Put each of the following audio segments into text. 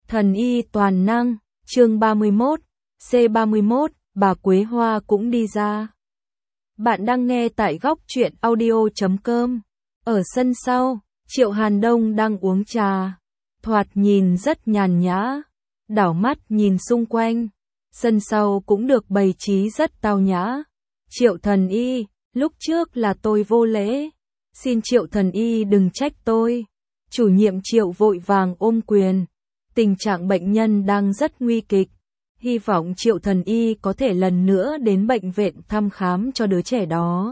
Thần y toàn năng, chương 31, C31, bà Quế Hoa cũng đi ra. Bạn đang nghe tại góc truyện audio.com. Ở sân sau, Triệu Hàn Đông đang uống trà, thoạt nhìn rất nhàn nhã, đảo mắt nhìn xung quanh. Sân sau cũng được bày trí rất tao nhã. Triệu thần y, lúc trước là tôi vô lễ, xin Triệu thần y đừng trách tôi. Chủ nhiệm Triệu vội vàng ôm quyền. Tình trạng bệnh nhân đang rất nguy kịch, hy vọng Triệu thần y có thể lần nữa đến bệnh viện thăm khám cho đứa trẻ đó.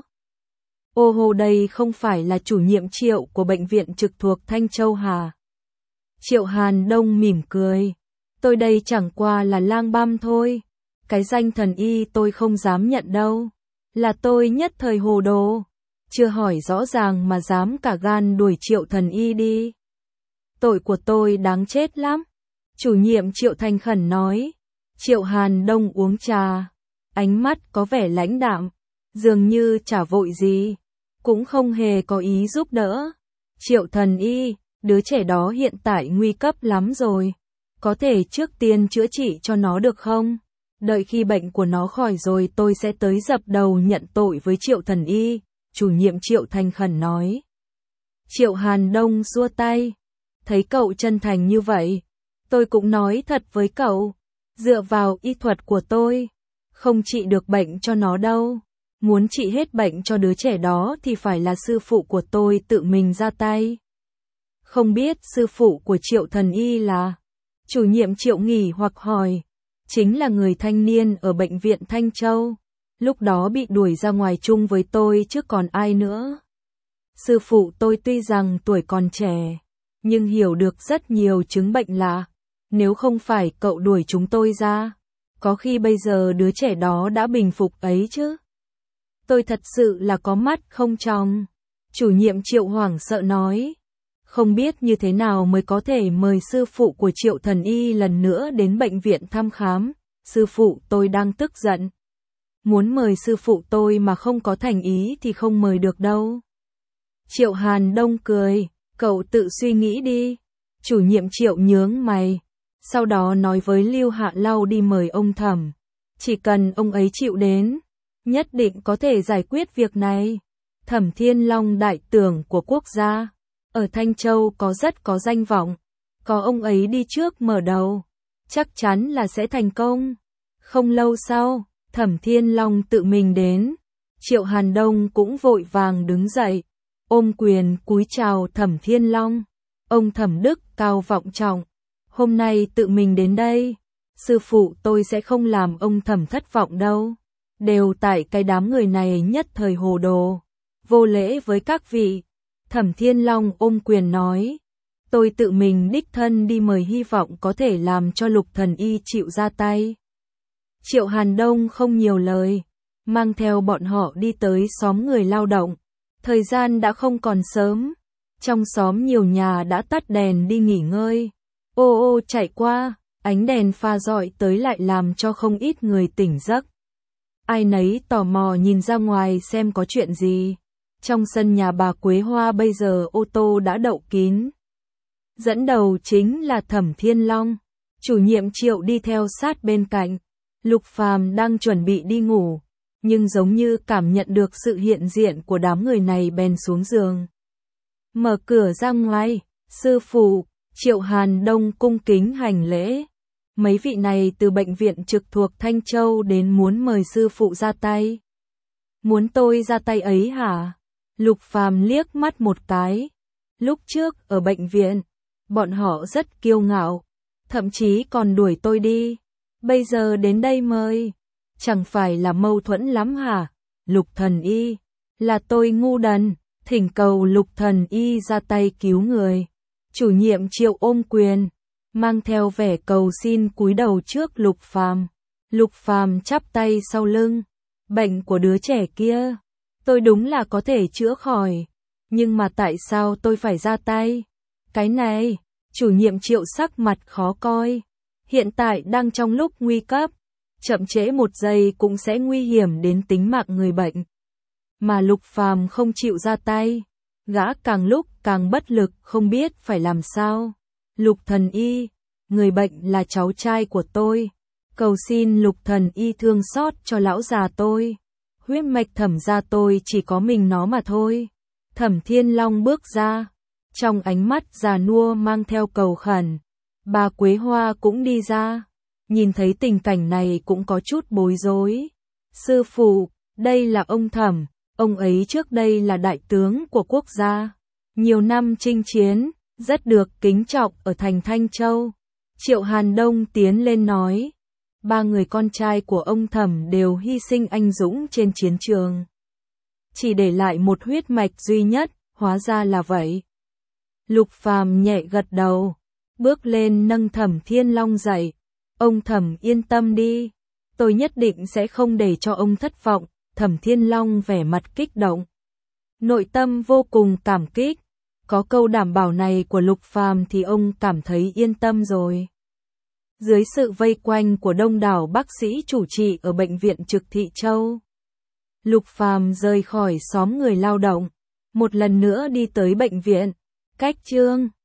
Ô hô, đây không phải là chủ nhiệm Triệu của bệnh viện trực thuộc Thanh Châu hả? Triệu Hàn Đông mỉm cười. Tôi đây chẳng qua là lang băm thôi. Cái danh thần y tôi không dám nhận đâu. Là tôi nhất thời hồ đồ. Chưa hỏi rõ ràng mà dám cả gan đuổi Triệu thần y đi. Tội của tôi đáng chết lắm. Chủ nhiệm Triệu thành khẩn nói. Triệu Hàn Đông uống trà, ánh mắt có vẻ lãnh đạm, dường như chả vội gì, cũng không hề có ý giúp đỡ. Triệu thần y, đứa trẻ đó hiện tại nguy cấp lắm rồi, có thể trước tiên chữa trị cho nó được không? Đợi khi bệnh của nó khỏi rồi tôi sẽ tới dập đầu nhận tội với Triệu thần y, chủ nhiệm Triệu thành khẩn nói. Triệu Hàn Đông xua tay, thấy cậu chân thành như vậy, tôi cũng nói thật với cậu. Dựa vào y thuật của tôi, không trị được bệnh cho nó đâu. Muốn trị hết bệnh cho đứa trẻ đó thì phải là sư phụ của tôi tự mình ra tay. Không biết sư phụ của Triệu thần y là? Chủ nhiệm Triệu nghỉ hoặc hỏi. Chính là người thanh niên ở bệnh viện Thanh Châu. Lúc đó bị đuổi ra ngoài chung với tôi chứ còn ai nữa. Sư phụ tôi tuy rằng tuổi còn trẻ, nhưng hiểu được rất nhiều chứng bệnh lạ. Nếu không phải cậu đuổi chúng tôi ra, có khi bây giờ đứa trẻ đó đã bình phục ấy chứ. Tôi thật sự là có mắt không tròng. Chủ nhiệm Triệu hoảng sợ nói. Không biết như thế nào mới có thể mời sư phụ của Triệu thần y lần nữa đến bệnh viện thăm khám. Sư phụ tôi đang tức giận. Muốn mời sư phụ tôi mà không có thành ý thì không mời được đâu. Triệu Hàn Đông cười. Cậu tự suy nghĩ đi. Chủ nhiệm Triệu nhướng mày. Sau đó nói với Lưu Hạ Lau đi mời ông Thẩm. Chỉ cần ông ấy chịu đến, nhất định có thể giải quyết việc này. Thẩm Thiên Long đại tưởng của quốc gia, ở Thanh Châu rất có danh vọng. Có ông ấy đi trước mở đầu, chắc chắn là sẽ thành công. Không lâu sau, Thẩm Thiên Long tự mình đến. Triệu Hàn Đông cũng vội vàng đứng dậy, ôm quyền cúi chào Thẩm Thiên Long. Ông Thẩm Đức cao vọng trọng. Hôm nay tự mình đến đây, sư phụ tôi sẽ không làm ông Thẩm thất vọng đâu. Đều tại cái đám người này nhất thời hồ đồ, vô lễ với các vị. Thẩm Thiên Long ôm quyền nói, tôi tự mình đích thân đi mời, hy vọng có thể làm cho Lục thần y chịu ra tay. Triệu Hàn Đông không nhiều lời, mang theo bọn họ đi tới xóm người lao động. Thời gian đã không còn sớm, trong xóm nhiều nhà đã tắt đèn đi nghỉ ngơi. Ô ô chạy qua, ánh đèn pha rọi tới lại làm cho không ít người tỉnh giấc. Ai nấy tò mò nhìn ra ngoài xem có chuyện gì. Trong sân nhà bà Quế Hoa bây giờ ô tô đã đậu kín. Dẫn đầu chính là Thẩm Thiên Long. Chủ nhiệm Triệu đi theo sát bên cạnh. Lục Phàm đang chuẩn bị đi ngủ, nhưng giống như cảm nhận được sự hiện diện của đám người này bèn xuống giường. Mở cửa ra ngoài, sư phụ. Triệu Hàn Đông cung kính hành lễ. Mấy vị này từ bệnh viện trực thuộc Thanh Châu đến muốn mời sư phụ ra tay. Muốn tôi ra tay ấy hả? Lục Phàm liếc mắt một cái. Lúc trước ở bệnh viện, bọn họ rất kiêu ngạo, thậm chí còn đuổi tôi đi. Bây giờ đến đây mời, chẳng phải là mâu thuẫn lắm hả? Lục thần y, là tôi ngu đần, thỉnh cầu Lục thần y ra tay cứu người. Chủ nhiệm Triệu ôm quyền, mang theo vẻ cầu xin cúi đầu trước Lục Phàm. Lục Phàm chắp tay sau lưng. Bệnh của đứa trẻ kia, tôi đúng là có thể chữa khỏi, nhưng mà tại sao tôi phải ra tay? Cái này, chủ nhiệm Triệu sắc mặt khó coi. Hiện tại đang trong lúc nguy cấp, chậm trễ một giây cũng sẽ nguy hiểm đến tính mạng người bệnh. Mà Lục Phàm không chịu ra tay. Gã càng lúc càng bất lực không biết phải làm sao. Lục thần y, người bệnh là cháu trai của tôi. Cầu xin Lục thần y thương xót cho lão già tôi. Huyết mạch Thẩm gia tôi chỉ có mình nó mà thôi. Thẩm Thiên Long bước ra, trong ánh mắt già nua mang theo cầu khẩn. Bà Quế Hoa cũng đi ra, nhìn thấy tình cảnh này cũng có chút bối rối. Sư phụ, đây là ông Thẩm, ông ấy trước đây là đại tướng của quốc gia, nhiều năm chinh chiến, rất được kính trọng ở thành Thanh Châu. Triệu Hàn Đông tiến lên nói, 3 người con trai của ông Thẩm đều hy sinh anh dũng trên chiến trường. Chỉ để lại một huyết mạch duy nhất, hóa ra là vậy. Lục Phàm nhẹ gật đầu, bước lên nâng Thẩm Thiên Long dậy. Ông Thẩm yên tâm đi, tôi nhất định sẽ không để cho ông thất vọng. Thẩm Thiên Long vẻ mặt kích động, nội tâm vô cùng cảm kích. Có câu đảm bảo này của Lục Phàm thì ông cảm thấy yên tâm rồi. Dưới sự vây quanh của đông đảo bác sĩ chủ trị ở bệnh viện Trực Thị Châu, Lục Phàm rời khỏi xóm người lao động, một lần nữa đi tới bệnh viện. Cách chương